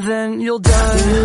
and then you'll die.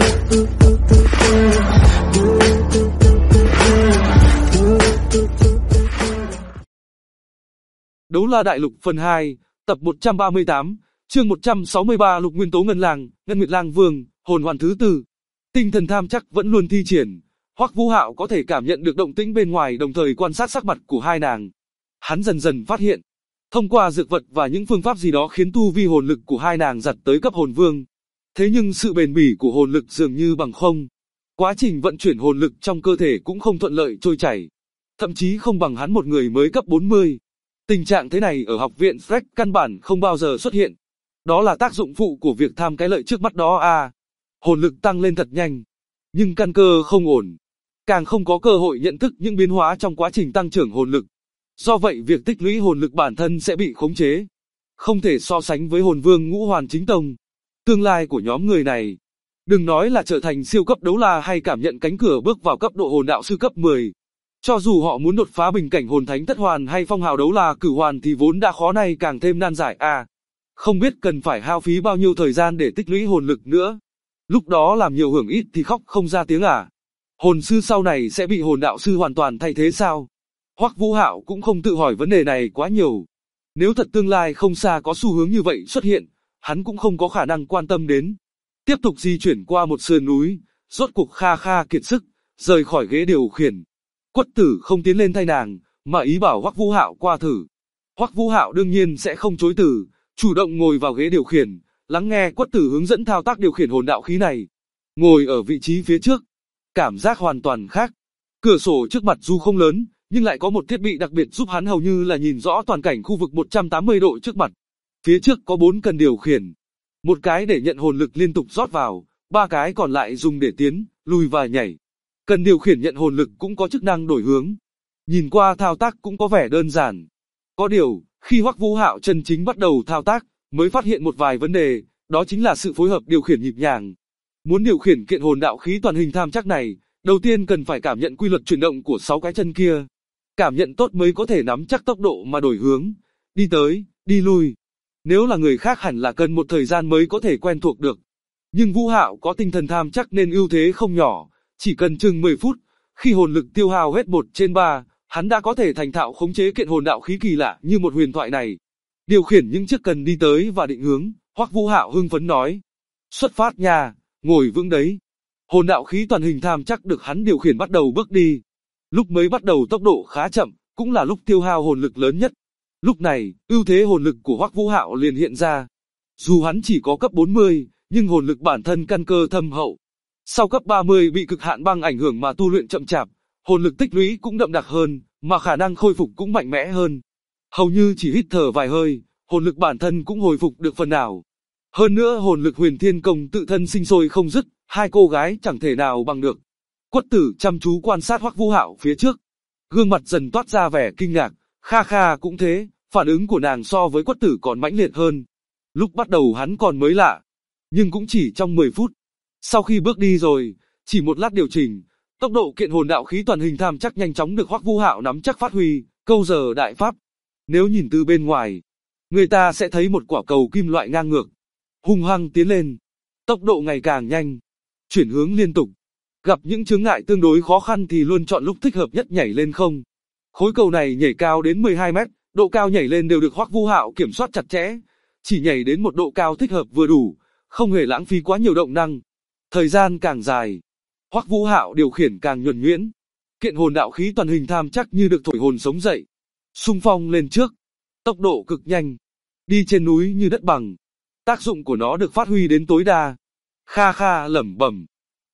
Đấu La Đại Lục phần 2, tập 138, chương 163 Lục Nguyên Tố Ngân Lang, Ngân Nguyệt Lang Vương, hồn hoàn thứ tư. Tinh thần tham chắc vẫn luôn thi triển. Hoắc Vũ Hạo có thể cảm nhận được động tĩnh bên ngoài, đồng thời quan sát sắc mặt của hai nàng. Hắn dần dần phát hiện, thông qua dược vật và những phương pháp gì đó khiến tu vi hồn lực của hai nàng giật tới cấp hồn vương. Thế nhưng sự bền bỉ của hồn lực dường như bằng không. Quá trình vận chuyển hồn lực trong cơ thể cũng không thuận lợi trôi chảy. Thậm chí không bằng hắn một người mới cấp 40. Tình trạng thế này ở học viện Freck căn bản không bao giờ xuất hiện. Đó là tác dụng phụ của việc tham cái lợi trước mắt đó à. Hồn lực tăng lên thật nhanh, nhưng căn cơ không ổn. Càng không có cơ hội nhận thức những biến hóa trong quá trình tăng trưởng hồn lực. Do vậy việc tích lũy hồn lực bản thân sẽ bị khống chế. Không thể so sánh với hồn vương ngũ hoàn chính tông. Tương lai của nhóm người này, đừng nói là trở thành siêu cấp đấu la hay cảm nhận cánh cửa bước vào cấp độ hồn đạo sư cấp 10. Cho dù họ muốn đột phá bình cảnh hồn thánh thất hoàn hay phong hào đấu la cửu hoàn thì vốn đã khó, này càng thêm nan giải à. Không biết cần phải hao phí bao nhiêu thời gian để tích lũy hồn lực nữa. Lúc đó làm nhiều hưởng ít thì khóc không ra tiếng à. Hồn sư sau này sẽ bị hồn đạo sư hoàn toàn thay thế sao? Hoắc Vũ Hạo cũng không tự hỏi vấn đề này quá nhiều. Nếu thật tương lai không xa có xu hướng như vậy xuất hiện, hắn cũng không có khả năng quan tâm đến. Tiếp tục di chuyển qua một sườn núi, rốt cuộc Kha Kha kiệt sức, rời khỏi ghế điều khiển. Quất Tử không tiến lên thay nàng, mà ý bảo Hoắc Vũ Hạo qua thử. Hoắc Vũ Hạo đương nhiên sẽ không chối từ, chủ động ngồi vào ghế điều khiển, lắng nghe Quất Tử hướng dẫn thao tác điều khiển hồn đạo khí này. Ngồi ở vị trí phía trước, cảm giác hoàn toàn khác. Cửa sổ trước mặt dù không lớn, nhưng lại có một thiết bị đặc biệt giúp hắn hầu như là nhìn rõ toàn cảnh khu vực 180 độ trước mặt. Phía trước có 4 cần điều khiển. Một cái để nhận hồn lực liên tục rót vào, 3 cái còn lại dùng để tiến, lùi và nhảy. Cần điều khiển nhận hồn lực cũng có chức năng đổi hướng. Nhìn qua thao tác cũng có vẻ đơn giản. Có điều, khi Hoắc Vũ Hạo chân chính bắt đầu thao tác, mới phát hiện một vài vấn đề, đó chính là sự phối hợp điều khiển nhịp nhàng. Muốn điều khiển kiện hồn đạo khí toàn hình tham chắc này, đầu tiên cần phải cảm nhận quy luật chuyển động của 6 cái chân kia. Cảm nhận tốt mới có thể nắm chắc tốc độ mà đổi hướng, đi tới, đi lui. Nếu là người khác hẳn là cần một thời gian mới có thể quen thuộc được. Nhưng Vũ Hạo có tinh thần tham chắc nên ưu thế không nhỏ, chỉ cần chừng 10 phút, khi hồn lực tiêu hao hết 1/3, hắn đã có thể thành thạo khống chế kiện hồn đạo khí kỳ lạ như một huyền thoại này. Điều khiển những chiếc cần đi tới và định hướng, Hoắc Vũ Hạo hưng phấn nói. Xuất phát nha, ngồi vững đấy. Hồn đạo khí toàn hình tham chắc được hắn điều khiển bắt đầu bước đi. Lúc mới bắt đầu tốc độ khá chậm, cũng là lúc tiêu hao hồn lực lớn nhất. Lúc này, ưu thế hồn lực của Hoắc Vũ Hạo liền hiện ra. Dù hắn chỉ có cấp 40, nhưng hồn lực bản thân căn cơ thâm hậu. Sau cấp 30 bị cực hạn băng ảnh hưởng mà tu luyện chậm chạp, hồn lực tích lũy cũng đậm đặc hơn, mà khả năng khôi phục cũng mạnh mẽ hơn. Hầu như chỉ hít thở vài hơi, hồn lực bản thân cũng hồi phục được phần nào. Hơn nữa hồn lực Huyền Thiên Công tự thân sinh sôi không dứt, hai cô gái chẳng thể nào bằng được. Quất Tử chăm chú quan sát Hoắc Vũ Hạo phía trước, gương mặt dần toát ra vẻ kinh ngạc. Kha Kha cũng thế, phản ứng của nàng so với Quất Tử còn mãnh liệt hơn. Lúc bắt đầu hắn còn mới lạ, nhưng cũng chỉ trong 10 phút. Sau khi bước đi rồi, chỉ một lát điều chỉnh, tốc độ kiện hồn đạo khí toàn hình tham chắc nhanh chóng được Hoắc Vũ Hạo nắm chắc phát huy, câu giờ đại pháp. Nếu nhìn từ bên ngoài, người ta sẽ thấy một quả cầu kim loại ngang ngược, hung hăng tiến lên, tốc độ ngày càng nhanh, chuyển hướng liên tục. Gặp những chướng ngại tương đối khó khăn thì luôn chọn lúc thích hợp nhất nhảy lên không. Khối cầu này nhảy cao đến 12 mét, độ cao nhảy lên đều được Hoắc Vũ Hạo kiểm soát chặt chẽ, chỉ nhảy đến một độ cao thích hợp vừa đủ, không hề lãng phí quá nhiều động năng. Thời gian càng dài, Hoắc Vũ Hạo điều khiển càng nhuần nhuyễn. Kiện hồn đạo khí toàn hình tham chắc như được thổi hồn sống dậy, xung phong lên trước, tốc độ cực nhanh, đi trên núi như đất bằng. Tác dụng của nó được phát huy đến tối đa. Kha Kha lẩm bẩm,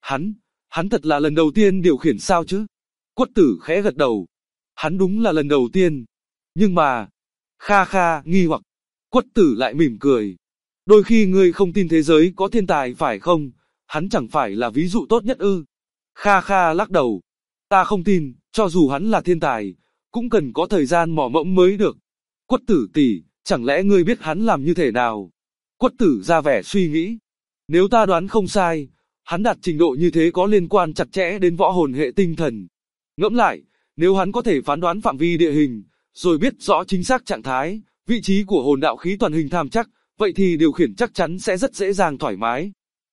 hắn thật là lần đầu tiên điều khiển sao chứ? Quất Tử khẽ gật đầu, hắn đúng là lần đầu tiên. Nhưng mà, Kha Kha nghi hoặc, Quất Tử lại mỉm cười. Đôi khi ngươi không tin thế giới có thiên tài phải không? Hắn chẳng phải là ví dụ tốt nhất ư? Kha Kha lắc đầu, ta không tin, cho dù hắn là thiên tài, cũng cần có thời gian mò mẫm mới được. Quất Tử tỷ, chẳng lẽ ngươi biết hắn làm như thế nào? Quất Tử ra vẻ suy nghĩ. Nếu ta đoán không sai, hắn đạt trình độ như thế có liên quan chặt chẽ đến võ hồn hệ tinh thần. Ngẫm lại, nếu hắn có thể phán đoán phạm vi địa hình, rồi biết rõ chính xác trạng thái, vị trí của hồn đạo khí toàn hình tham chắc, vậy thì điều khiển chắc chắn sẽ rất dễ dàng thoải mái.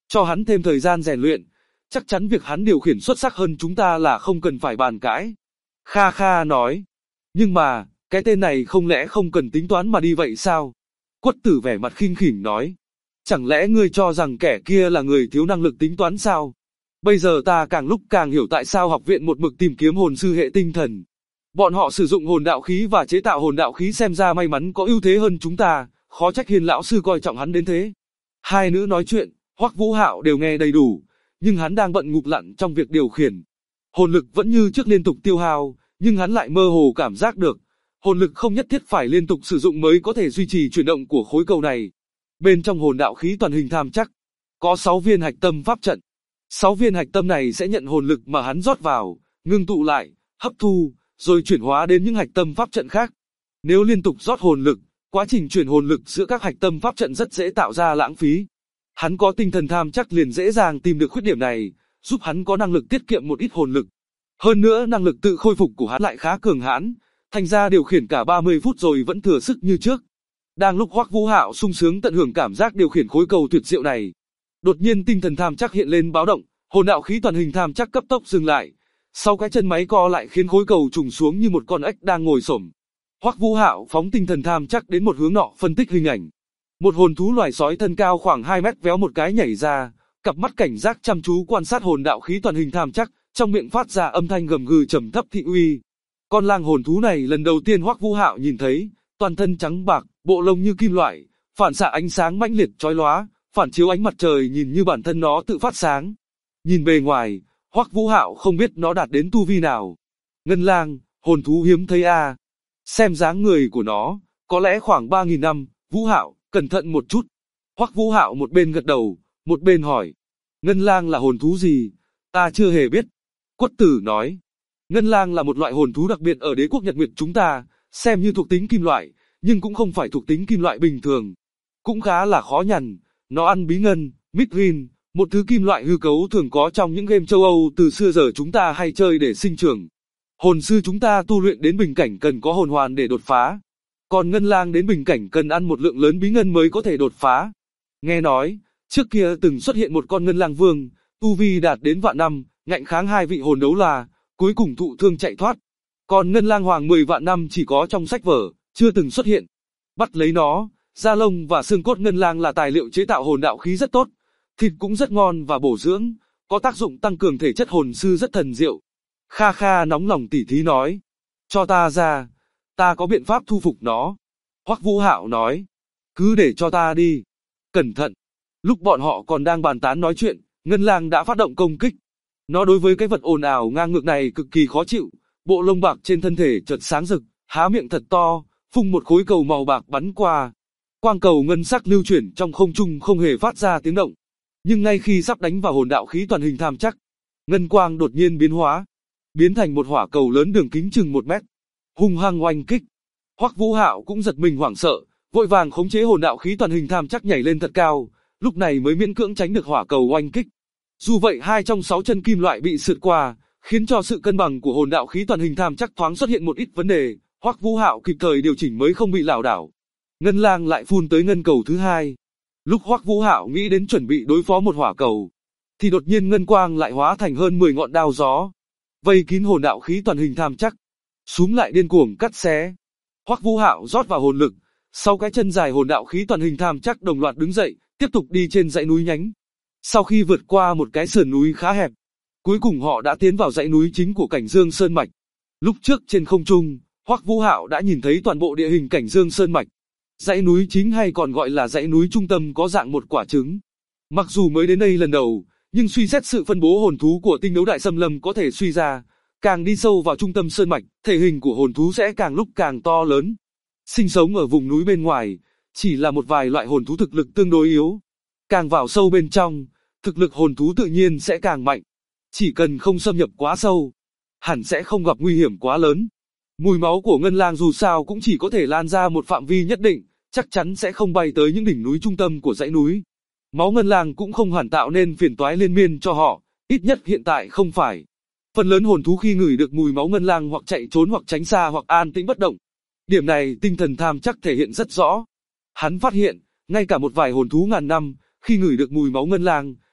Cho hắn thêm thời gian rèn luyện, chắc chắn việc hắn điều khiển xuất sắc hơn chúng ta là không cần phải bàn cãi. Kha Kha nói. Nhưng mà, cái tên này không lẽ không cần tính toán mà đi vậy sao? Quất Tử vẻ mặt khinh khỉnh nói. Chẳng lẽ ngươi cho rằng kẻ kia là người thiếu năng lực tính toán sao? Bây giờ ta càng lúc càng hiểu tại sao học viện một mực tìm kiếm hồn sư hệ tinh thần. Bọn họ sử dụng hồn đạo khí và chế tạo hồn đạo khí xem ra may mắn có ưu thế hơn chúng ta, khó trách Hiên lão sư coi trọng hắn đến thế. Hai nữ nói chuyện, Hoắc Vũ Hạo đều nghe đầy đủ, nhưng hắn đang bận ngụp lặn trong việc điều khiển. Hồn lực vẫn như trước liên tục tiêu hao, nhưng hắn lại mơ hồ cảm giác được, hồn lực không nhất thiết phải liên tục sử dụng mới có thể duy trì chuyển động của khối cầu này. Bên trong hồn đạo khí toàn hình tham chắc, có 6 viên hạch tâm pháp trận. 6 viên hạch tâm này sẽ nhận hồn lực mà hắn rót vào, ngưng tụ lại, hấp thu, rồi chuyển hóa đến những hạch tâm pháp trận khác. Nếu liên tục rót hồn lực, quá trình chuyển hồn lực giữa các hạch tâm pháp trận rất dễ tạo ra lãng phí. Hắn có tinh thần tham chắc liền dễ dàng tìm được khuyết điểm này, giúp hắn có năng lực tiết kiệm một ít hồn lực. Hơn nữa năng lực tự khôi phục của hắn lại khá cường hãn, thành ra điều khiển cả 30 phút rồi vẫn thừa sức như trước. Đang lúc Hoắc Vũ Hạo sung sướng tận hưởng cảm giác điều khiển khối cầu tuyệt diệu này, đột nhiên tinh thần tham chắc hiện lên báo động, hồn đạo khí toàn hình tham chắc cấp tốc dừng lại. Sau cái chân máy co lại khiến khối cầu trùng xuống như một con ếch đang ngồi xổm. Hoắc Vũ Hạo phóng tinh thần tham chắc đến một hướng nọ phân tích hình ảnh. Một hồn thú loài sói thân cao khoảng 2 mét véo một cái nhảy ra, cặp mắt cảnh giác chăm chú quan sát hồn đạo khí toàn hình tham chắc, trong miệng phát ra âm thanh gầm gừ trầm thấp thị uy. Con lang hồn thú này lần đầu tiên Hoắc Vũ Hạo nhìn thấy, toàn thân trắng bạc, bộ lông như kim loại, phản xạ ánh sáng mãnh liệt chói lóa, phản chiếu ánh mặt trời nhìn như bản thân nó tự phát sáng. Nhìn bề ngoài, Hoắc Vũ Hạo không biết nó đạt đến tu vi nào. Ngân lang, hồn thú hiếm thấy a. Xem dáng người của nó, có lẽ khoảng 3000 năm, Vũ Hạo, cẩn thận một chút. Hoắc Vũ Hạo một bên gật đầu, một bên hỏi. Ngân lang là hồn thú gì? Ta chưa hề biết. Quất Tử nói. Ngân lang là một loại hồn thú đặc biệt ở đế quốc Nhật Nguyệt chúng ta, xem như thuộc tính kim loại, nhưng cũng không phải thuộc tính kim loại bình thường. Cũng khá là khó nhằn, nó ăn bí ngân, mithril, một thứ kim loại hư cấu thường có trong những game châu Âu từ xưa giờ chúng ta hay chơi để sinh trưởng. Hồn sư chúng ta tu luyện đến bình cảnh cần có hồn hoàn để đột phá. Còn ngân lang đến bình cảnh cần ăn một lượng lớn bí ngân mới có thể đột phá. Nghe nói, trước kia từng xuất hiện một con ngân lang vương, tu vi đạt đến vạn năm, ngạnh kháng 2 vị hồn đấu la, cuối cùng thụ thương chạy thoát. Còn ngân lang hoàng 10 vạn năm chỉ có trong sách vở, chưa từng xuất hiện. Bắt lấy nó, da lông và xương cốt ngân lang là tài liệu chế tạo hồn đạo khí rất tốt, thịt cũng rất ngon và bổ dưỡng, có tác dụng tăng cường thể chất hồn sư rất thần diệu. Kha Kha nóng lòng tỉ thí nói, cho ta ra, ta có biện pháp thu phục nó. Hoắc Vũ Hạo nói, cứ để cho ta đi. Cẩn thận. Lúc bọn họ còn đang bàn tán nói chuyện, ngân lang đã phát động công kích. Nó đối với cái vật ồn ào ngang ngược này cực kỳ khó chịu, bộ lông bạc trên thân thể chợt sáng rực, há miệng thật to, phun một khối cầu màu bạc bắn qua. Quang cầu ngân sắc lưu chuyển trong không trung không hề phát ra tiếng động. Nhưng ngay khi sắp đánh vào hồn đạo khí toàn hình tham chắc, ngân quang đột nhiên biến hóa, biến thành một hỏa cầu lớn đường kính chừng 1 mét, hung hăng oanh kích. Hoắc Vũ Hạo cũng giật mình hoảng sợ, vội vàng khống chế hồn đạo khí toàn hình tham chắc nhảy lên thật cao, lúc này mới miễn cưỡng tránh được hỏa cầu oanh kích. Dù vậy 2 trong 6 chân kim loại bị sượt qua, khiến cho sự cân bằng của hồn đạo khí toàn hình tham chắc thoáng xuất hiện một ít vấn đề, Hoắc Vũ Hạo kịp thời điều chỉnh mới không bị lảo đảo. Ngân lang lại phun tới ngân cầu thứ 2. Lúc Hoắc Vũ Hạo nghĩ đến chuẩn bị đối phó một hỏa cầu, thì đột nhiên ngân quang lại hóa thành hơn 10 ngọn đao gió, vây kín hồn đạo khí toàn hình tham chắc, súm lại điên cuồng cắt xé. Hoắc Vũ Hạo rót vào hồn lực, sau cái chân dài hồn đạo khí toàn hình tham chắc đồng loạt đứng dậy, tiếp tục đi trên dãy núi nhánh. Sau khi vượt qua một cái sườn núi khá hẹp, cuối cùng họ đã tiến vào dãy núi chính của Cảnh Dương Sơn Mạch. Lúc trước trên không trung, Hoắc Vũ Hạo đã nhìn thấy toàn bộ địa hình Cảnh Dương Sơn Mạch. Dãy núi chính hay còn gọi là dãy núi trung tâm có dạng một quả trứng. Mặc dù mới đến đây lần đầu, nhưng suy xét sự phân bố hồn thú của tinh đấu đại xâm lâm có thể suy ra, càng đi sâu vào trung tâm sơn mạch, thể hình của hồn thú sẽ càng lúc càng to lớn. Sinh sống ở vùng núi bên ngoài, chỉ là một vài loại hồn thú thực lực tương đối yếu. Càng vào sâu bên trong, thực lực hồn thú tự nhiên sẽ càng mạnh. Chỉ cần không xâm nhập quá sâu, hẳn sẽ không gặp nguy hiểm quá lớn. Mùi máu của ngân lang dù sao cũng chỉ có thể lan ra một phạm vi nhất định, chắc chắn sẽ không bay tới những đỉnh núi trung tâm của dãy núi. Máu ngân lang cũng không hẳn tạo nên phiền toái liên miên cho họ, ít nhất hiện tại không phải. Phần lớn hồn thú khi ngửi được mùi máu ngân lang hoặc chạy trốn hoặc tránh xa hoặc an tĩnh bất động. Điểm này tinh thần tham chắc thể hiện rất rõ. Hắn phát hiện, ngay cả một vài hồn thú ngàn năm, khi ngửi được mùi máu ngân lang,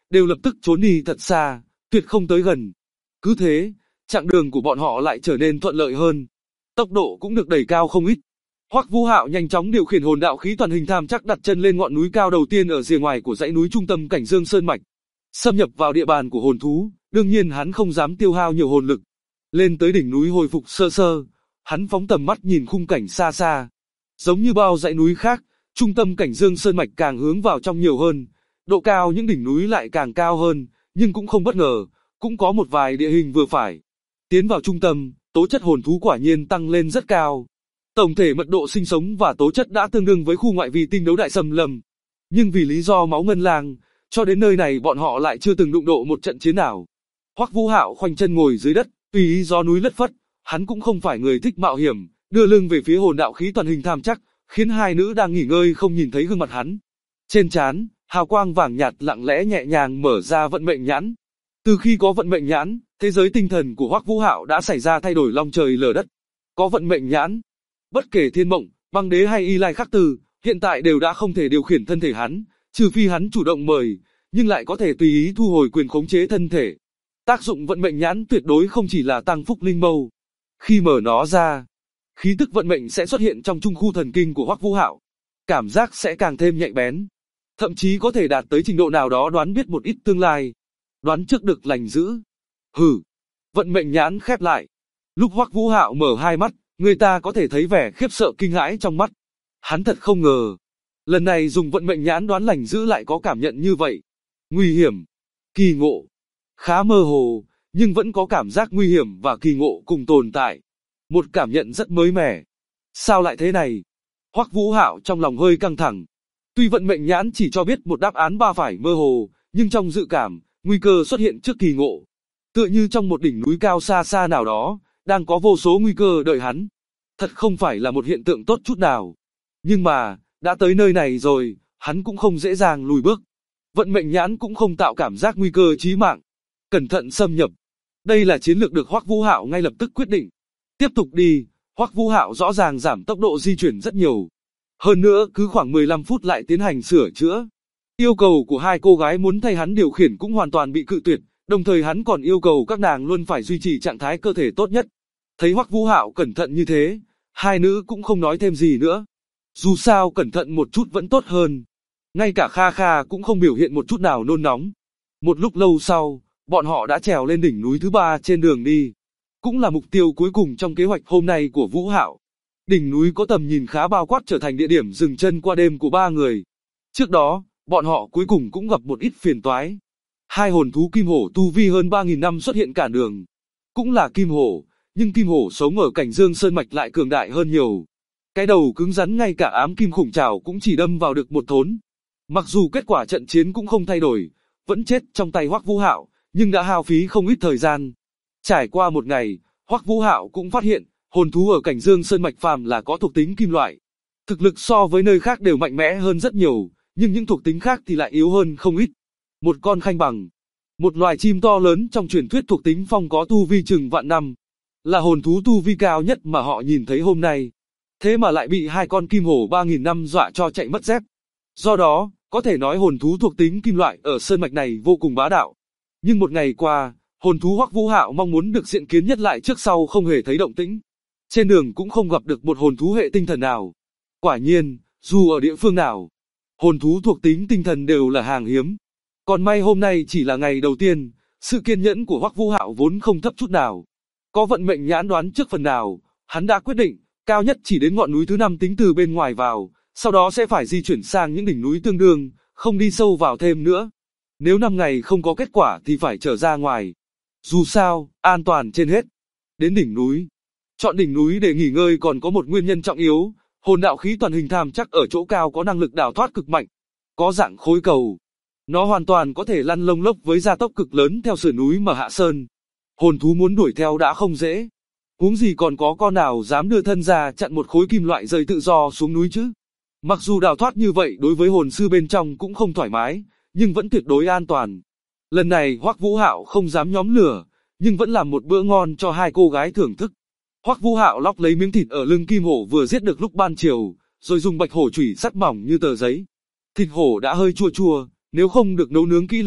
đều lập tức trốn đi thật xa, tuyệt không tới gần. Cứ thế, chặng đường của bọn họ lại trở nên thuận lợi hơn. Tốc độ cũng được đẩy cao không ít. Hoắc Vũ Hạo nhanh chóng điều khiển hồn đạo khí toàn hình tham chắc đặt chân lên ngọn núi cao đầu tiên ở rìa ngoài của dãy núi trung tâm Cảnh Dương Sơn mạch. Xâm nhập vào địa bàn của hồn thú, đương nhiên hắn không dám tiêu hao nhiều hồn lực. Lên tới đỉnh núi hồi phục sơ sơ, hắn phóng tầm mắt nhìn khung cảnh xa xa. Giống như bao dãy núi khác, trung tâm Cảnh Dương Sơn mạch càng hướng vào trong nhiều hơn, độ cao những đỉnh núi lại càng cao hơn, nhưng cũng không bất ngờ, cũng có một vài địa hình vừa phải. Tiến vào trung tâm, tố chất hồn thú quả nhiên tăng lên rất cao. Tổng thể mật độ sinh sống và tố chất đã tương đương với khu ngoại vi tinh đấu đại xâm lâm. Nhưng vì lý do máu ngân lang, cho đến nơi này bọn họ lại chưa từng đụng độ một trận chiến nào. Hoắc Vũ Hạo khoanh chân ngồi dưới đất, tùy ý gió núi lất phất, hắn cũng không phải người thích mạo hiểm, đưa lưng về phía hồn đạo khí toàn hình tham chắc, khiến hai nữ đang nghỉ ngơi không nhìn thấy gương mặt hắn. Trên trán, hào quang vàng nhạt lặng lẽ nhẹ nhàng mở ra vận mệnh nhãn. Từ khi có vận mệnh nhãn, thế giới tinh thần của Hoắc Vũ Hạo đã xảy ra thay đổi long trời lở đất. Có vận mệnh nhãn, bất kể Thiên Mộng, Băng Đế hay Y Lai Khắc Từ, hiện tại đều đã không thể điều khiển thân thể hắn, trừ phi hắn chủ động mời, nhưng lại có thể tùy ý thu hồi quyền khống chế thân thể. Tác dụng vận mệnh nhãn tuyệt đối không chỉ là tăng phúc linh mâu. Khi mở nó ra, khí tức vận mệnh sẽ xuất hiện trong trung khu thần kinh của Hoắc Vũ Hạo. Cảm giác sẽ càng thêm nhạy bén, thậm chí có thể đạt tới trình độ nào đó đoán biết một ít tương lai, đoán trước được lành dữ. Hừ, vận mệnh nhãn khép lại. Lúc Hoắc Vũ Hạo mở hai mắt, người ta có thể thấy vẻ khiếp sợ kinh hãi trong mắt. Hắn thật không ngờ, lần này dùng vận mệnh nhãn đoán lành dữ lại có cảm nhận như vậy. Nguy hiểm, kỳ ngộ, khá mơ hồ, nhưng vẫn có cảm giác nguy hiểm và kỳ ngộ cùng tồn tại. Một cảm nhận rất mới mẻ. Sao lại thế này? Hoắc Vũ Hạo trong lòng hơi căng thẳng. Tuy vận mệnh nhãn chỉ cho biết một đáp án ba phải mơ hồ, nhưng trong dự cảm, nguy cơ xuất hiện trước kỳ ngộ. Tựa như trong một đỉnh núi cao xa xa nào đó, đang có vô số nguy cơ đợi hắn. Thật không phải là một hiện tượng tốt chút nào. Nhưng mà, đã tới nơi này rồi, hắn cũng không dễ dàng lùi bước. Vận mệnh nhãn cũng không tạo cảm giác nguy cơ chí mạng. Cẩn thận xâm nhập. Đây là chiến lược được Hoắc Vũ Hạo ngay lập tức quyết định. Tiếp tục đi, Hoắc Vũ Hạo rõ ràng giảm tốc độ di chuyển rất nhiều. Hơn nữa, cứ khoảng 15 phút lại tiến hành sửa chữa. Yêu cầu của hai cô gái muốn thay hắn điều khiển cũng hoàn toàn bị cự tuyệt, đồng thời hắn còn yêu cầu các nàng luôn phải duy trì trạng thái cơ thể tốt nhất. Thấy Hoắc Vũ Hạo cẩn thận như thế, hai nữ cũng không nói thêm gì nữa. Dù sao cẩn thận một chút vẫn tốt hơn. Ngay cả Kha Kha cũng không biểu hiện một chút nào nôn nóng. Một lúc lâu sau, bọn họ đã trèo lên đỉnh núi thứ ba trên đường đi. Cũng là mục tiêu cuối cùng trong kế hoạch hôm nay của Vũ Hạo. Đỉnh núi có tầm nhìn khá bao quát trở thành địa điểm dừng chân qua đêm của ba người. Trước đó, bọn họ cuối cùng cũng gặp một ít phiền toái. Hai hồn thú kim hổ tu vi hơn 3.000 năm xuất hiện cản đường. Cũng là kim hổ, nhưng kim hổ sống ở Cảnh Dương Sơn mạch lại cường đại hơn nhiều. Cái đầu cứng rắn ngay cả ám kim khủng trảo cũng chỉ đâm vào được một thốn. Mặc dù kết quả trận chiến cũng không thay đổi, vẫn chết trong tay Hoắc Vũ Hạo, nhưng đã hao phí không ít thời gian. Trải qua một ngày, Hoắc Vũ Hạo cũng phát hiện, hồn thú ở Cảnh Dương Sơn mạch phàm là có thuộc tính kim loại. Thực lực so với nơi khác đều mạnh mẽ hơn rất nhiều, nhưng những thuộc tính khác thì lại yếu hơn không ít. Một con khanh bằng, một loài chim to lớn trong truyền thuyết thuộc tính phong có tu vi chừng vạn năm, là hồn thú tu vi cao nhất mà họ nhìn thấy hôm nay. Thế mà lại bị hai con kim hổ 3.000 năm dọa cho chạy mất dép. Do đó, có thể nói hồn thú thuộc tính kim loại ở sơn mạch này vô cùng bá đạo. Nhưng một ngày qua, hồn thú Hoắc Vũ Hạo mong muốn được diện kiến nhất lại trước sau không hề thấy động tĩnh. Trên đường cũng không gặp được một hồn thú hệ tinh thần nào. Quả nhiên, dù ở địa phương nào, hồn thú thuộc tính tinh thần đều là hàng hiếm. Còn may hôm nay chỉ là ngày đầu tiên, sự kiên nhẫn của Hoắc Vũ Hạo vốn không thấp chút nào. Có vận mệnh nhãn đoán trước phần nào, hắn đã quyết định, cao nhất chỉ đến ngọn núi thứ 5 tính từ bên ngoài vào, sau đó sẽ phải di chuyển sang những đỉnh núi tương đương, không đi sâu vào thêm nữa. Nếu 5 ngày không có kết quả thì phải trở ra ngoài. Dù sao, an toàn trên hết. Đến đỉnh núi. Chọn đỉnh núi để nghỉ ngơi còn có một nguyên nhân trọng yếu, hồn đạo khí toàn hình tham chắc ở chỗ cao có năng lực đào thoát cực mạnh. Có dạng khối cầu. Nó hoàn toàn có thể lăn lông lốc với gia tốc cực lớn theo sườn núi mà hạ sơn. Hồn thú muốn đuổi theo đã không dễ. Huống gì còn có con nào dám đưa thân ra chặn một khối kim loại rơi tự do xuống núi chứ. Mặc dù đào thoát như vậy đối với hồn sư bên trong cũng không thoải mái, nhưng vẫn tuyệt đối an toàn. Lần này Hoắc Vũ Hạo không dám nhóm lửa, nhưng vẫn làm một bữa ngon cho hai cô gái thưởng thức. Hoắc Vũ Hạo lóc lấy miếng thịt ở lưng kim hổ vừa giết được lúc ban chiều, rồi dùng bạch hổ chủy sắt mỏng như tờ giấy. Thịt hổ đã hơi chua chua, nếu không được nấu nướng kỹ lưỡng,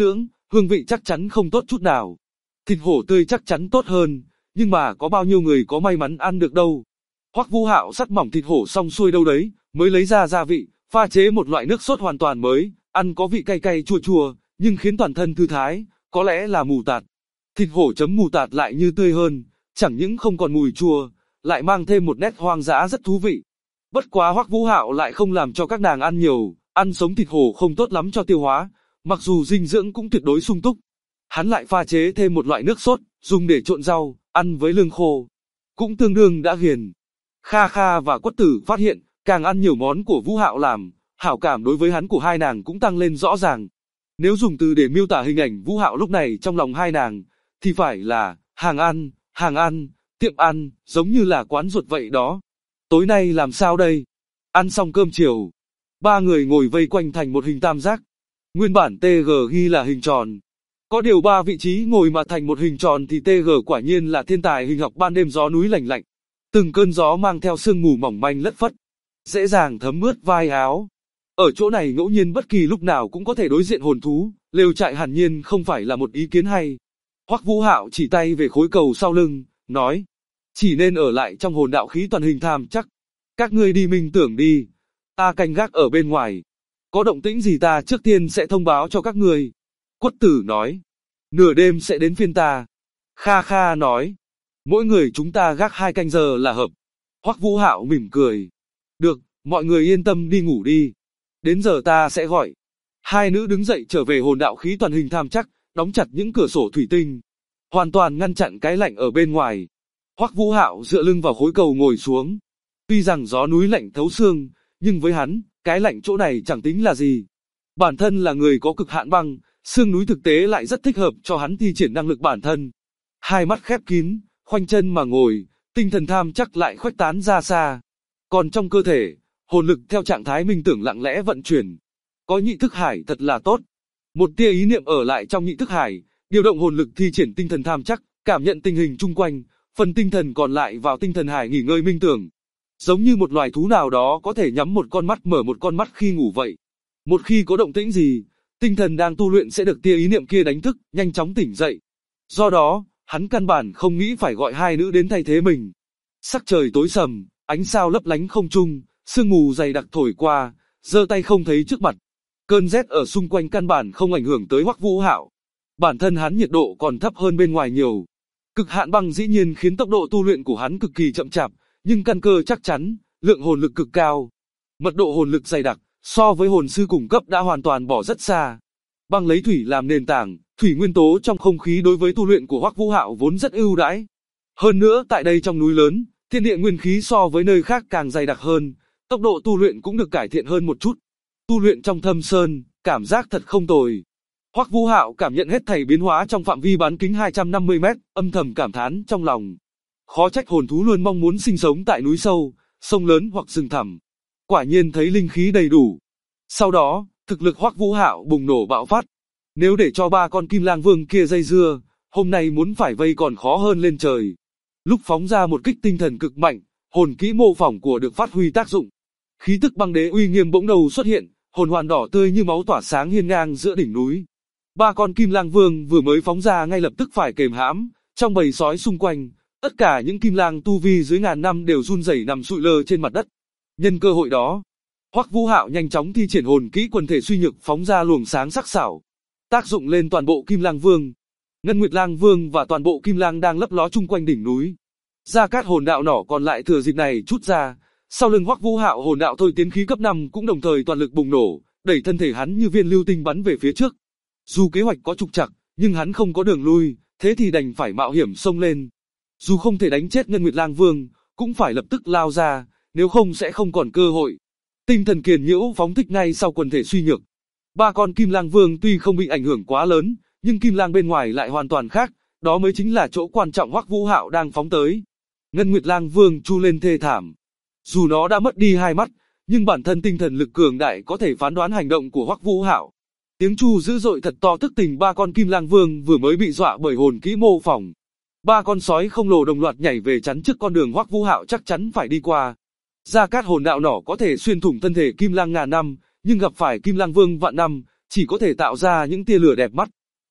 hương vị chắc chắn không tốt chút nào. Thịt hổ tươi chắc chắn tốt hơn, nhưng mà có bao nhiêu người có may mắn ăn được đâu. Hoắc Vũ Hạo sắt mỏng thịt hổ xong xuôi đâu đấy, mới lấy ra gia vị, pha chế một loại nước sốt hoàn toàn mới, ăn có vị cay cay chua chua, nhưng khiến toàn thân thư thái, có lẽ là mù tạt. Thịt hổ chấm mù tạt lại như tươi hơn, chẳng những không còn mùi chua, lại mang thêm một nét hoang dã rất thú vị. Bất quá Hoắc Vũ Hạo lại không làm cho các nàng ăn nhiều, ăn sống thịt hổ không tốt lắm cho tiêu hóa, mặc dù dinh dưỡng cũng tuyệt đối sung túc. Hắn lại pha chế thêm một loại nước sốt, dùng để trộn rau, ăn với lương khô, cũng tương đương đã ghiền. Kha Kha và Quất Tử phát hiện, càng ăn nhiều món của Vũ Hạo làm, hảo cảm đối với hắn của hai nàng cũng tăng lên rõ ràng. Nếu dùng từ để miêu tả hình ảnh Vũ Hạo lúc này trong lòng hai nàng, thì phải là hàng ăn, tiệm ăn, giống như là quán ruột vậy đó. Tối nay làm sao đây? Ăn xong cơm chiều, ba người ngồi vây quanh thành một hình tam giác. Nguyên bản TG ghi là hình tròn. Có điều ba vị trí ngồi mà thành một hình tròn thì TG quả nhiên là thiên tài hình học ban đêm gió núi lạnh lạnh. Từng cơn gió mang theo sương mù mỏng manh lất phất, dễ dàng thấm ướt vai áo. Ở chỗ này ngẫu nhiên bất kỳ lúc nào cũng có thể đối diện hồn thú, lều trại hẳn nhiên không phải là một ý kiến hay. Hoắc Vũ Hạo chỉ tay về khối cầu sau lưng, nói, chỉ nên ở lại trong hồn đạo khí toàn hình tham chắc. Các ngươi đi minh tưởng đi, ta canh gác ở bên ngoài. Có động tĩnh gì ta trước tiên sẽ thông báo cho các ngươi. Quất Tử nói, nửa đêm sẽ đến phiên ta. Kha Kha nói, mỗi người chúng ta gác 2 canh giờ là hợp. Hoắc Vũ Hạo mỉm cười, được, mọi người yên tâm đi ngủ đi. Đến giờ ta sẽ gọi. Hai nữ đứng dậy trở về hồn đạo khí toàn hình tham chắc, đóng chặt những cửa sổ thủy tinh, hoàn toàn ngăn chặn cái lạnh ở bên ngoài. Hoắc Vũ Hạo dựa lưng vào khối cầu ngồi xuống. Tuy rằng gió núi lạnh thấu xương, nhưng với hắn, cái lạnh chỗ này chẳng tính là gì. Bản thân là người có cực hạn băng, xương núi thực tế lại rất thích hợp cho hắn thi triển năng lực bản thân. Hai mắt khép kín, khoanh chân mà ngồi, tinh thần tham chắc lại khuếch tán ra xa. Còn trong cơ thể, hồn lực theo trạng thái minh tưởng lặng lẽ vận chuyển. Có nhị thức hải thật là tốt. Một tia ý niệm ở lại trong nhị thức hải, điều động hồn lực thi triển tinh thần tham chắc, cảm nhận tình hình chung quanh, phần tinh thần còn lại vào tinh thần hải nghỉ ngơi minh tưởng. Giống như một loài thú nào đó có thể nhắm một con mắt mở một con mắt khi ngủ vậy. Một khi có động tĩnh gì, tinh thần đang tu luyện sẽ được tia ý niệm kia đánh thức, nhanh chóng tỉnh dậy. Do đó, hắn căn bản không nghĩ phải gọi hai nữ đến thay thế mình. Sắc trời tối sầm, ánh sao lấp lánh không trung, sương mù dày đặc thổi qua, giơ tay không thấy trước mặt. Cơn rét ở xung quanh căn bản không ảnh hưởng tới Hoắc Vũ Hạo. Bản thân hắn nhiệt độ còn thấp hơn bên ngoài nhiều. Cực hạn băng dĩ nhiên khiến tốc độ tu luyện của hắn cực kỳ chậm chạp, nhưng căn cơ chắc chắn, lượng hồn lực cực cao. Mật độ hồn lực dày đặc, so với hồn sư cùng cấp đã hoàn toàn bỏ rất xa. Băng lấy thủy làm nền tảng, thủy nguyên tố trong không khí đối với tu luyện của Hoắc Vũ Hạo vốn rất ưu đãi. Hơn nữa tại đây trong núi lớn, thiên địa nguyên khí so với nơi khác càng dày đặc hơn, tốc độ tu luyện cũng được cải thiện hơn một chút. Tu luyện trong thâm sơn, cảm giác thật không tồi. Hoắc Vũ Hạo cảm nhận hết thảy biến hóa trong phạm vi bán kính 250 mét, âm thầm cảm thán trong lòng. Khó trách hồn thú luôn mong muốn sinh sống tại núi sâu, sông lớn hoặc rừng thẳm. Quả nhiên thấy linh khí đầy đủ. Sau đó, thực lực Hoắc Vũ Hạo bùng nổ bạo phát. Nếu để cho ba con Kim Lang Vương kia dây dưa, hôm nay muốn phải vây còn khó hơn lên trời. Lúc phóng ra một kích tinh thần cực mạnh, hồn kỹ mô phỏng của được phát huy tác dụng. Khí tức băng đế uy nghiêm bỗng đầu xuất hiện, hồn hoàn đỏ tươi như máu tỏa sáng hiên ngang giữa đỉnh núi. Ba con Kim Lang Vương vừa mới phóng ra ngay lập tức phải kềm hãm, trong bầy sói xung quanh, tất cả những Kim Lang tu vi dưới ngàn năm đều run rẩy nằm sụi lơ trên mặt đất. Nhân cơ hội đó, Hoắc Vũ Hạo nhanh chóng thi triển hồn kỹ quần thể suy nhược phóng ra luồng sáng sắc sảo, tác dụng lên toàn bộ Kim Lang Vương, Ngân Nguyệt Lang Vương và toàn bộ Kim Lang đang lấp ló chung quanh đỉnh núi. Gia Cát hồn đạo nỏ còn lại thừa dịp này chút ra, sau lưng Hoắc Vũ Hạo hồn đạo thôi tiến khí cấp 5 cũng đồng thời toàn lực bùng nổ, đẩy thân thể hắn như viên lưu tinh bắn về phía trước. Dù kế hoạch có trục trặc, nhưng hắn không có đường lui, thế thì đành phải mạo hiểm xông lên. Dù không thể đánh chết Ngân Nguyệt Lang Vương, cũng phải lập tức lao ra, nếu không sẽ không còn cơ hội. Tinh thần kiền nhiễu phóng thích ngay sau quần thể suy nhược. Ba con Kim Lang Vương tuy không bị ảnh hưởng quá lớn, nhưng Kim Lang bên ngoài lại hoàn toàn khác, đó mới chính là chỗ quan trọng Hoắc Vũ Hạo đang phóng tới. Ngân Nguyệt Lang Vương chu lên thê thảm. Dù nó đã mất đi hai mắt, nhưng bản thân tinh thần lực cường đại có thể phán đoán hành động của Hoắc Vũ Hạo. Tiếng chu dữ dội thật to thức tỉnh ba con Kim Lang Vương vừa mới bị dọa bởi hồn kỹ mô phỏng. Ba con sói không lồ đồng loạt nhảy về chắn trước con đường Hoắc Vũ Hạo chắc chắn phải đi qua. Gia Cát hồn đạo nỏ có thể xuyên thủng thân thể Kim Lang ngàn năm, nhưng gặp phải Kim Lang Vương vạn năm, chỉ có thể tạo ra những tia lửa đẹp mắt.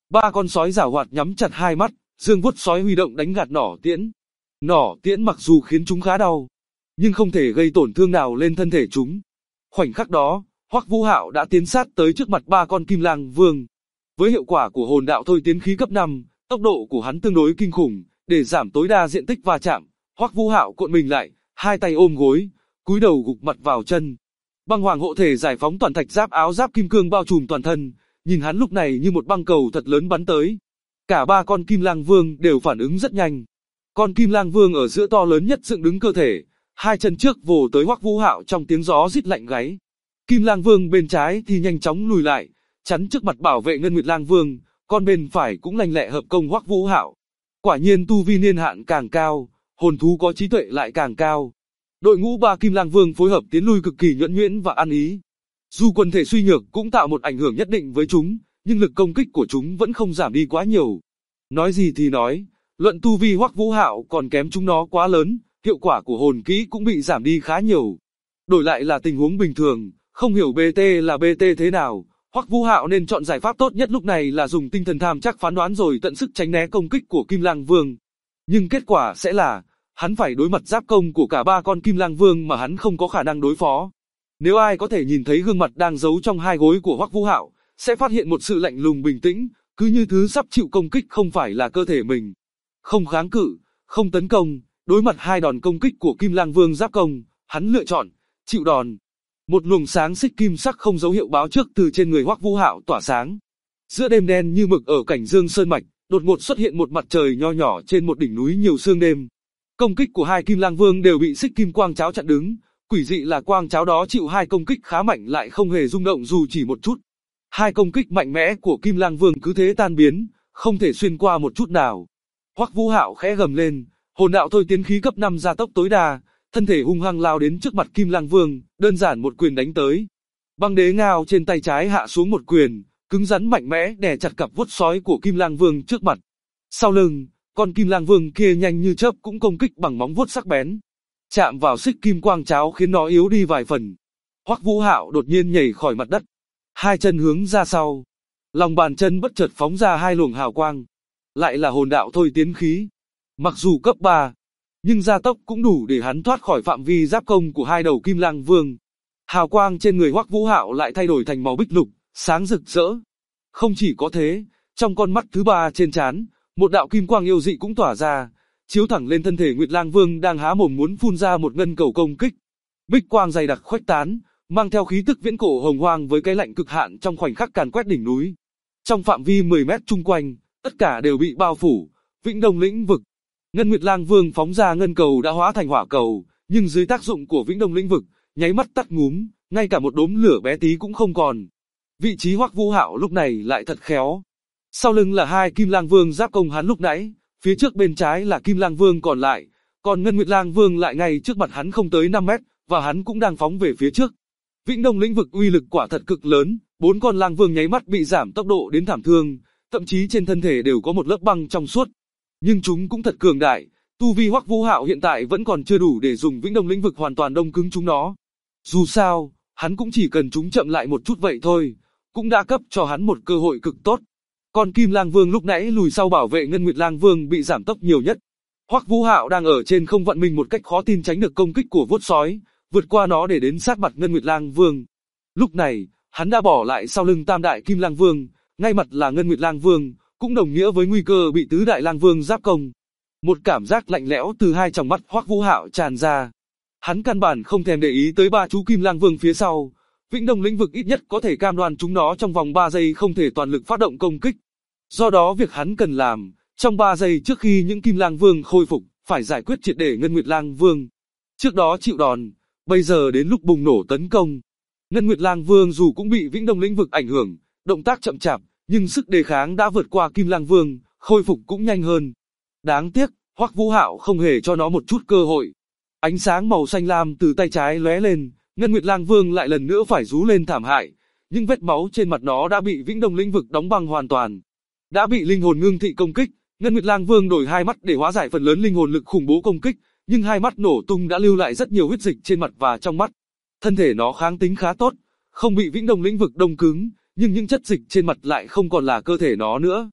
Ba con sói giảo hoạt nhắm chặt hai mắt, dương vuốt sói huy động đánh gạt nỏ tiễn. Nỏ tiễn mặc dù khiến chúng khá đau, nhưng không thể gây tổn thương nào lên thân thể chúng. Khoảnh khắc đó, Hoắc Vũ Hạo đã tiến sát tới trước mặt ba con Kim Lang Vương. Với hiệu quả của hồn đạo thôi tiến khí cấp 5, tốc độ của hắn tương đối kinh khủng, để giảm tối đa diện tích va chạm, Hoắc Vũ Hạo cuộn mình lại, hai tay ôm gối, cúi đầu gục mặt vào chân. Băng hoàng hộ thể giải phóng toàn thạch giáp áo giáp kim cương bao trùm toàn thân, nhìn hắn lúc này như một băng cầu thật lớn bắn tới. Cả ba con Kim Lang Vương đều phản ứng rất nhanh. Con Kim Lang Vương ở giữa to lớn nhất dựng đứng cơ thể, hai chân trước vồ tới Hoắc Vũ Hạo trong tiếng gió rít lạnh gáy. Kim Lang Vương bên trái thì nhanh chóng lùi lại, chắn trước mặt bảo vệ Ngân Nguyệt Lang Vương, con bên phải cũng lanh lẹ hợp công Hoắc Vũ Hạo. Quả nhiên tu vi niên hạn càng cao, hồn thú có trí tuệ lại càng cao. Đội ngũ ba Kim Lang Vương phối hợp tiến lui cực kỳ nhuần nhuyễn và ăn ý. Dù quần thể suy nhược cũng tạo một ảnh hưởng nhất định với chúng, nhưng lực công kích của chúng vẫn không giảm đi quá nhiều. Nói gì thì nói, luận tu vi Hoắc Vũ Hạo còn kém chúng nó quá lớn, hiệu quả của hồn kỹ cũng bị giảm đi khá nhiều. Đổi lại là tình huống bình thường, không hiểu BT là BT thế nào, Hoắc Vũ Hạo nên chọn giải pháp tốt nhất lúc này là dùng tinh thần tham chắc phán đoán rồi tận sức tránh né công kích của Kim Lang Vương. Nhưng kết quả sẽ là, hắn phải đối mặt giáp công của cả ba con Kim Lang Vương mà hắn không có khả năng đối phó. Nếu ai có thể nhìn thấy gương mặt đang giấu trong hai gối của Hoắc Vũ Hạo, sẽ phát hiện một sự lạnh lùng bình tĩnh, cứ như thứ sắp chịu công kích không phải là cơ thể mình. Không kháng cự, không tấn công, đối mặt hai đòn công kích của Kim Lang Vương giáp công, hắn lựa chọn chịu đòn. Một luồng sáng xích kim sắc không dấu hiệu báo trước từ trên người Hoắc Vũ Hạo tỏa sáng. Giữa đêm đen như mực ở cảnh Dương Sơn mạch, đột ngột xuất hiện một mặt trời nho nhỏ trên một đỉnh núi nhiều sương đêm. Công kích của hai Kim Lang Vương đều bị xích kim quang cháo chặn đứng, quỷ dị là quang cháo đó chịu hai công kích khá mạnh lại không hề rung động dù chỉ một chút. Hai công kích mạnh mẽ của Kim Lang Vương cứ thế tan biến, không thể xuyên qua một chút nào. Hoắc Vũ Hạo khẽ gầm lên, hồn đạo thôi tiến khí cấp 5 gia tốc tối đa, thân thể hung hăng lao đến trước mặt Kim Lang Vương, đơn giản một quyền đánh tới. Băng đế ngao trên tay trái hạ xuống một quyền, cứng rắn mạnh mẽ đè chặt cặp vuốt sói của Kim Lang Vương trước mặt. Sau lưng, con Kim Lang Vương kia nhanh như chớp cũng công kích bằng móng vuốt sắc bén. Chạm vào xích kim quang cháo khiến nó yếu đi vài phần. Hoắc Vũ Hạo đột nhiên nhảy khỏi mặt đất, hai chân hướng ra sau. Lòng bàn chân bất chợt phóng ra hai luồng hào quang. Lại là hồn đạo thôi tiến khí. Mặc dù cấp 3, nhưng gia tốc cũng đủ để hắn thoát khỏi phạm vi giáp công của hai đầu Kim Lang Vương. Hào quang trên người Hoắc Vũ Hạo lại thay đổi thành màu bích lục, sáng rực rỡ. Không chỉ có thế, trong con mắt thứ ba trên trán, một đạo kim quang yêu dị cũng tỏa ra, chiếu thẳng lên thân thể Nguyệt Lang Vương đang há mồm muốn phun ra một ngân cầu công kích. Bích quang dày đặc khuếch tán, mang theo khí tức viễn cổ hồng hoang với cái lạnh cực hạn trong khoảnh khắc càn quét đỉnh núi. Trong phạm vi 10 mét chung quanh, tất cả đều bị bao phủ, Vĩnh Đông lĩnh vực. Ngân Nguyệt Lang Vương phóng ra ngân cầu đã hóa thành hỏa cầu, nhưng dưới tác dụng của Vĩnh Đông lĩnh vực, nháy mắt tắt ngúm, ngay cả một đốm lửa bé tí cũng không còn. Vị trí Hoắc Vũ Hạo lúc này lại thật khéo. Sau lưng là hai Kim Lang Vương giáp công hắn lúc nãy, phía trước bên trái là Kim Lang Vương còn lại, còn Ngân Nguyệt Lang Vương lại ngay trước mặt hắn không tới 5 mét, và hắn cũng đang phóng về phía trước. Vĩnh Đông lĩnh vực uy lực quả thật cực lớn, bốn con Lang Vương nháy mắt bị giảm tốc độ đến thảm thương, thậm chí trên thân thể đều có một lớp băng trong suốt. Nhưng chúng cũng thật cường đại, tu vi Hoắc Vũ Hạo hiện tại vẫn còn chưa đủ để dùng Vĩnh Đông lĩnh vực hoàn toàn đông cứng chúng nó. Dù sao, hắn cũng chỉ cần chúng chậm lại một chút vậy thôi, cũng đã cấp cho hắn một cơ hội cực tốt. Con Kim Lang Vương lúc nãy lùi sau bảo vệ Ngân Nguyệt Lang Vương bị giảm tốc nhiều nhất. Hoắc Vũ Hạo đang ở trên không vận mình một cách khó tin tránh được công kích của vuốt sói, vượt qua nó để đến sát mặt Ngân Nguyệt Lang Vương. Lúc này, hắn đã bỏ lại sau lưng tam đại Kim Lang Vương, ngay mặt là Ngân Nguyệt Lang Vương, cũng đồng nghĩa với nguy cơ bị tứ đại Lang Vương giáp công. Một cảm giác lạnh lẽo từ hai tròng mắt Hoắc Vũ Hạo tràn ra. Hắn căn bản không thèm để ý tới ba chú Kim Lang Vương phía sau. Vĩnh Đông lĩnh vực ít nhất có thể cam đoan chúng nó trong vòng 3 giây không thể toàn lực phát động công kích. Do đó việc hắn cần làm, trong 3 giây trước khi những Kim Lang Vương khôi phục, phải giải quyết triệt để Ngân Nguyệt Lang Vương. Trước đó chịu đòn, bây giờ đến lúc bùng nổ tấn công. Ngân Nguyệt Lang Vương dù cũng bị Vĩnh Đông lĩnh vực ảnh hưởng, động tác chậm chạp, nhưng sức đề kháng đã vượt qua Kim Lang Vương, khôi phục cũng nhanh hơn. Đáng tiếc, Hoắc Vũ Hạo không hề cho nó một chút cơ hội. Ánh sáng màu xanh lam từ tay trái lóe lên, Ngân Nguyệt Lang Vương lại lần nữa phải rú lên thảm hại, nhưng vết máu trên mặt nó đã bị Vĩnh Đông lĩnh vực đóng băng hoàn toàn. Đã bị linh hồn ngưng thị công kích, Ngân Nguyệt Lang Vương đổi hai mắt để hóa giải phần lớn linh hồn lực khủng bố công kích, nhưng hai mắt nổ tung đã lưu lại rất nhiều huyết dịch trên mặt và trong mắt. Thân thể nó kháng tính khá tốt, không bị Vĩnh Đông lĩnh vực đông cứng, nhưng những chất dịch trên mặt lại không còn là cơ thể nó nữa.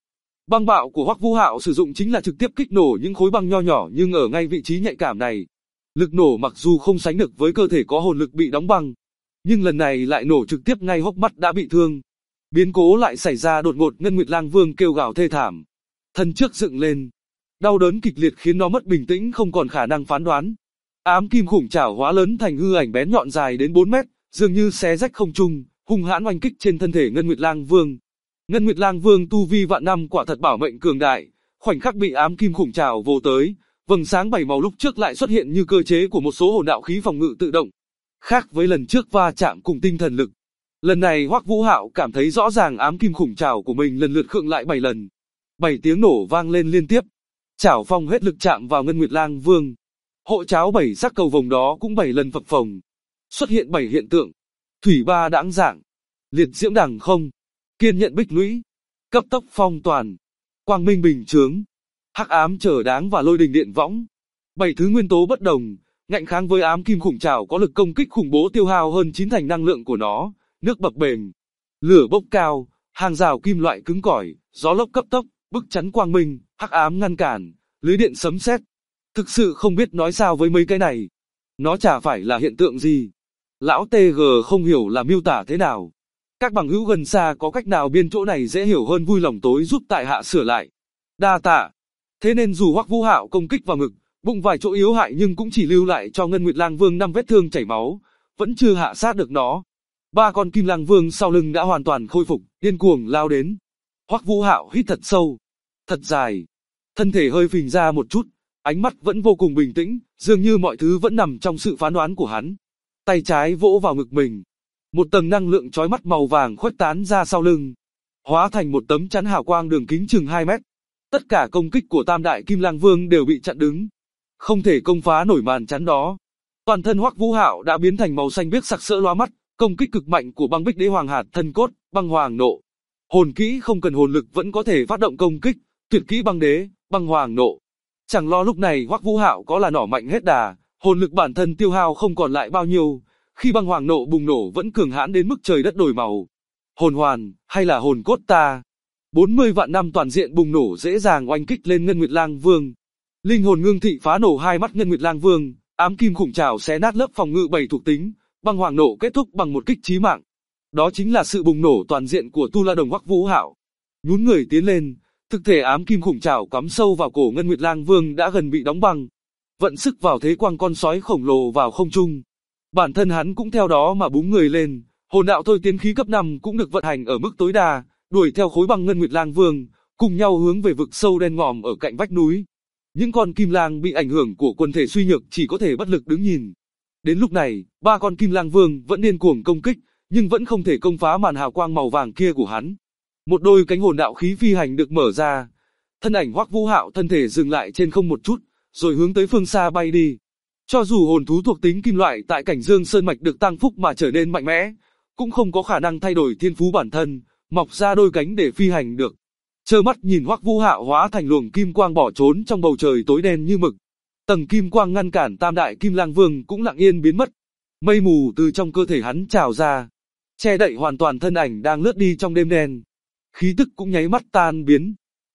Băng bạo của Hoắc Vũ Hạo sử dụng chính là trực tiếp kích nổ những khối băng nho nhỏ nhưng ở ngay vị trí nhạy cảm này. Lực nổ mặc dù không sánh được với cơ thể có hồn lực bị đóng băng, nhưng lần này lại nổ trực tiếp ngay hốc mắt đã bị thương. Biến cố lại xảy ra đột ngột, Ngân Nguyệt Lang Vương kêu gào thê thảm, thân trước dựng lên. Đau đớn kịch liệt khiến nó mất bình tĩnh, không còn khả năng phán đoán. Ám kim khủng trảo hóa lớn thành hư ảnh bén nhọn dài đến 4 mét, dường như xé rách không trung, hung hãn oanh kích trên thân thể Ngân Nguyệt Lang Vương. Ngân Nguyệt Lang Vương tu vi vạn năm quả thật bảo mệnh cường đại, khoảnh khắc bị ám kim khủng trảo vồ tới, vầng sáng 7 màu lúc trước lại xuất hiện như cơ chế của một số hồn đạo khí phòng ngự tự động. Khác với lần trước va chạm cùng tinh thần lực, lần này Hoắc Vũ Hạo cảm thấy rõ ràng ám kim khủng trảo của mình lần lượt khựng lại 7 lần. 7 tiếng nổ vang lên liên tiếp. Chảo phong hết lực chạm vào Ngân Nguyệt Lang Vương. Hộ cháo 7 sắc cầu vồng đó cũng 7 lần phập phồng. Xuất hiện 7 hiện tượng. Thủy ba đãng dạng, liệt diễm đằng không, kiên nhận bích lũy, cấp tốc phong toàn, quang minh bình chướng, hắc ám trở đáng và lôi đình điện võng. 7 thứ nguyên tố bất đồng, ngạnh kháng với ám kim khủng trảo có lực công kích khủng bố, tiêu hao hơn 9 thành năng lượng của nó. Nước bập bềnh, lửa bốc cao, hàng rào kim loại cứng cỏi, gió lốc cấp tốc, bức chắn quang minh, hắc ám ngăn cản, lưới điện sấm sét. Thực sự không biết nói sao với mấy cái này. Nó chả phải là hiện tượng gì. Lão TG không hiểu là miêu tả thế nào. Các bằng hữu gần xa có cách nào biên chỗ này dễ hiểu hơn vui lòng tối giúp tại hạ sửa lại. Đa tạ. Thế nên dù Hoắc Vũ Hạo công kích vào ngực, bụng vài chỗ yếu hại nhưng cũng chỉ lưu lại cho Ngân Nguyệt Lang Vương 5 vết thương chảy máu, vẫn chưa hạ sát được nó. 3 con Kim Lang Vương sau lưng đã hoàn toàn khôi phục, điên cuồng lao đến. Hoắc Vũ Hạo hít thật sâu, thật dài, thân thể hơi phình ra một chút, ánh mắt vẫn vô cùng bình tĩnh, dường như mọi thứ vẫn nằm trong sự phán đoán của hắn. Tay trái vỗ vào ngực mình, một tầng năng lượng chói mắt màu vàng khuếch tán ra sau lưng, hóa thành một tấm chắn hào quang đường kính chừng 2 mét. Tất cả công kích của Tam Đại Kim Lang Vương đều bị chặn đứng, không thể công phá nổi màn chắn đó. Toàn thân Hoắc Vũ Hạo đã biến thành màu xanh biếc sặc sỡ lóa mắt, công kích cực mạnh của băng bích đế hoàng hạt thân cốt, băng hoàng nộ. Hồn kỹ không cần hồn lực vẫn có thể phát động công kích, tuyệt kỹ băng đế, băng hoàng nộ. Chẳng lo lúc này Hoắc Vũ Hạo có là nỏ mạnh hết đà, hồn lực bản thân tiêu hao không còn lại bao nhiêu, khi băng hoàng nộ bùng nổ vẫn cường hãn đến mức trời đất đổi màu. Hồn hoàn, hay là hồn cốt ta? 40 vạn năm toàn diện bùng nổ dễ dàng oanh kích lên Ngân Nguyệt Lang Vương. Linh hồn ngưng thị phá nổ hai mắt Ngân Nguyệt Lang Vương, ám kim khủng trảo xé nát lớp phòng ngự 7 thuộc tính, băng hoàng nộ kết thúc bằng một kích chí mạng. Đó chính là sự bùng nổ toàn diện của Tu La Đồng Hoắc Vũ Hạo. Nhún người tiến lên, thực thể ám kim khủng trảo cắm sâu vào cổ Ngân Nguyệt Lang Vương đã gần bị đóng băng, vận sức vào thế quăng con sói khổng lồ vào không trung. Bản thân hắn cũng theo đó mà búng người lên, hồn đạo thôi tiến khí cấp 5 cũng được vận hành ở mức tối đa, đuổi theo khối băng Ngân Nguyệt Lang Vương, cùng nhau hướng về vực sâu đen ngòm ở cạnh vách núi. Những con kim lang bị ảnh hưởng của quần thể suy nhược chỉ có thể bất lực đứng nhìn. Đến lúc này, 3 con Kim Lang Vương vẫn điên cuồng công kích, nhưng vẫn không thể công phá màn hào quang màu vàng kia của hắn. Một đôi cánh hồn đạo khí phi hành được mở ra, thân ảnh Hoắc Vũ Hạo thân thể dừng lại trên không một chút, rồi hướng tới phương xa bay đi. Cho dù hồn thú thuộc tính kim loại tại cảnh Dương Sơn Mạch được tăng phúc mà trở nên mạnh mẽ, cũng không có khả năng thay đổi thiên phú bản thân, mọc ra đôi cánh để phi hành được. Trơ mắt nhìn Hoắc Vũ Hạo hóa thành luồng kim quang bỏ trốn trong bầu trời tối đen như mực. Tầng kim quang ngăn cản Tam Đại Kim Lang Vương cũng lặng yên biến mất. Mây mù từ trong cơ thể hắn trào ra, che đậy hoàn toàn thân ảnh đang lướt đi trong đêm đen. Khí tức cũng nháy mắt tan biến.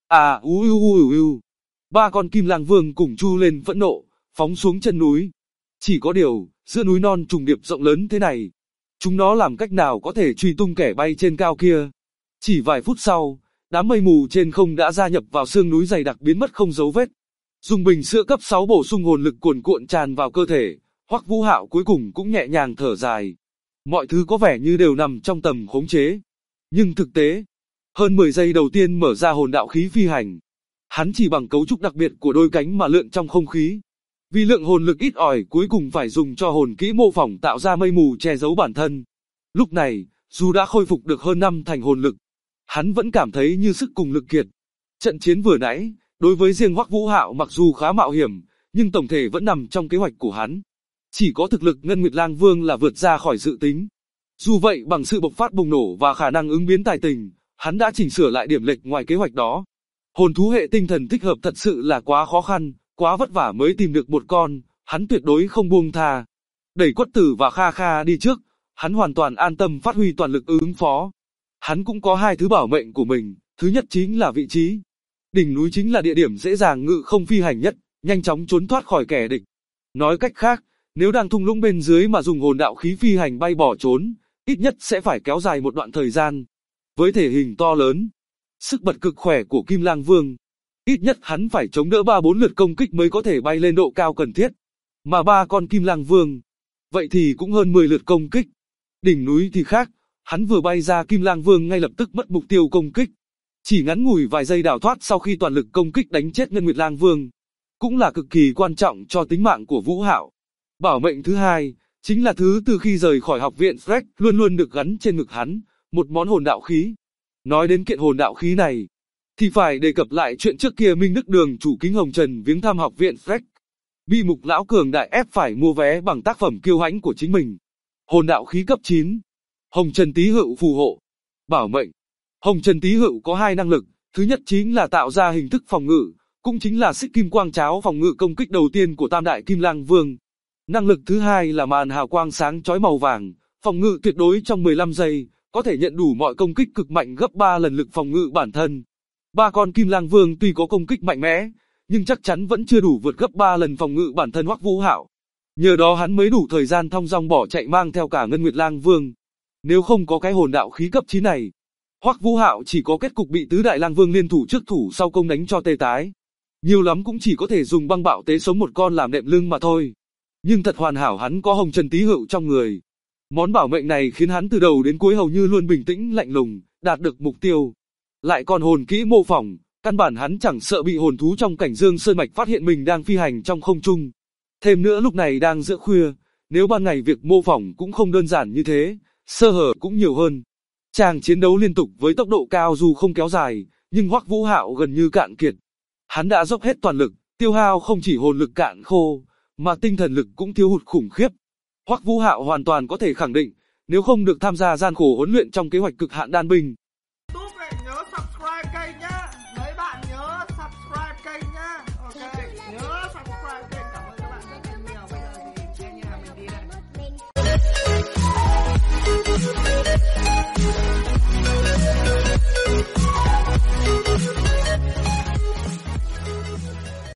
Ba con Kim Lang Vương cùng chu lên phẫn nộ, phóng xuống chân núi. Chỉ có điều, giữa núi non trùng điệp rộng lớn thế này, chúng nó làm cách nào có thể truy tung kẻ bay trên cao kia. Chỉ vài phút sau, đám mây mù trên không đã gia nhập vào sương núi dày đặc biến mất không dấu vết. Dùng bình sữa cấp 6 bổ sung hồn lực cuồn cuộn tràn vào cơ thể, Hoắc Vũ Hạo cuối cùng cũng nhẹ nhàng thở dài. Mọi thứ có vẻ như đều nằm trong tầm khống chế. Nhưng thực tế, hơn 10 giây đầu tiên mở ra hồn đạo khí phi hành, hắn chỉ bằng cấu trúc đặc biệt của đôi cánh mà lượn trong không khí. Vì lượng hồn lực ít ỏi cuối cùng phải dùng cho hồn kỹ mô phỏng tạo ra mây mù che giấu bản thân. Lúc này, dù đã khôi phục được hơn 5 thành hồn lực, hắn vẫn cảm thấy như sức cùng lực kiệt. Trận chiến vừa nãy, đối với riêng Hoắc Vũ Hạo mặc dù khá mạo hiểm, nhưng tổng thể vẫn nằm trong kế hoạch của hắn. Chỉ có thực lực Ngân Nguyệt Lang Vương là vượt ra khỏi dự tính. Dù vậy bằng sự bộc phát bùng nổ và khả năng ứng biến tài tình, hắn đã chỉnh sửa lại điểm lệch ngoài kế hoạch đó. Hồn thú hệ tinh thần thích hợp thật sự là quá khó khăn, quá vất vả mới tìm được một con, hắn tuyệt đối không buông tha. Đẩy Quất Tử và Kha Kha đi trước, hắn hoàn toàn an tâm phát huy toàn lực ứng phó. Hắn cũng có 2 thứ bảo mệnh của mình, thứ nhất chính là vị trí. Đỉnh núi chính là địa điểm dễ dàng ngự không phi hành nhất, nhanh chóng trốn thoát khỏi kẻ địch. Nói cách khác, nếu đang thung lũng bên dưới mà dùng hồn đạo khí phi hành bay bỏ trốn, ít nhất sẽ phải kéo dài một đoạn thời gian. Với thể hình to lớn, sức bật cực khỏe của Kim Lang Vương, ít nhất hắn phải chống đỡ 3-4 lượt công kích mới có thể bay lên độ cao cần thiết. Mà 3 con Kim Lang Vương, vậy thì cũng hơn 10 lượt công kích. Đỉnh núi thì khác, hắn vừa bay ra Kim Lang Vương ngay lập tức mất mục tiêu công kích. Chỉ ngắn ngủi vài giây đào thoát sau khi toàn lực công kích đánh chết Ngân Nguyệt Lang Vương, cũng là cực kỳ quan trọng cho tính mạng của Vũ Hạo. Bảo mệnh thứ hai, chính là thứ từ khi rời khỏi học viện Freck luôn luôn được gắn trên ngực hắn, một món hồn đạo khí. Nói đến kiện hồn đạo khí này, thì phải đề cập lại chuyện trước kia Minh Đức Đường chủ Kính Hồng Trần viếng thăm học viện Freck. Bị Mục Lão cường đại ép phải mua vé bằng tác phẩm kiêu hãnh của chính mình. Hồn đạo khí cấp 9. Hồng Trần Tý Hựu phù hộ. Bảo mệnh. Hồng Trần Tý Hựu có 2 năng lực, thứ nhất chính là tạo ra hình thức phòng ngự, cũng chính là xích kim quang cháo phòng ngự công kích đầu tiên của Tam Đại Kim Lang Vương. Năng lực thứ hai là màn hào quang sáng chói màu vàng, phòng ngự tuyệt đối trong 15 giây, có thể nhận đủ mọi công kích cực mạnh gấp 3 lần lực phòng ngự bản thân. 3 con Kim Lang Vương tuy có công kích mạnh mẽ, nhưng chắc chắn vẫn chưa đủ vượt gấp 3 lần phòng ngự bản thân Hoắc Vũ Hạo. Nhờ đó hắn mới đủ thời gian thong dong bỏ chạy mang theo cả Ngân Nguyệt Lang Vương. Nếu không có cái hồn đạo khí cấp 9 này, Hoắc Vũ Hạo chỉ có kết cục bị tứ đại lang vương liên thủ trước thủ sau công đánh cho tê tái. Nhiều lắm cũng chỉ có thể dùng băng bạo tế sống một con làm đệm lưng mà thôi. Nhưng thật hoàn hảo hắn có Hồng Trần Tý Hựu trong người. Món bảo mệnh này khiến hắn từ đầu đến cuối hầu như luôn bình tĩnh lạnh lùng, đạt được mục tiêu. Lại còn hồn kỹ mô phỏng, căn bản hắn chẳng sợ bị hồn thú trong cảnh Dương Sơn Mạch phát hiện mình đang phi hành trong không trung. Thêm nữa lúc này đang giữa khuya, nếu ban ngày việc mô phỏng cũng không đơn giản như thế, sơ hở cũng nhiều hơn. Chàng chiến đấu liên tục với tốc độ cao dù không kéo dài, nhưng Hoắc Vũ Hạo gần như cạn kiệt. Hắn đã dốc hết toàn lực, tiêu hao không chỉ hồn lực cạn khô, mà tinh thần lực cũng thiếu hụt khủng khiếp. Hoắc Vũ Hạo hoàn toàn có thể khẳng định, nếu không được tham gia gian khổ huấn luyện trong kế hoạch cực hạn đan binh,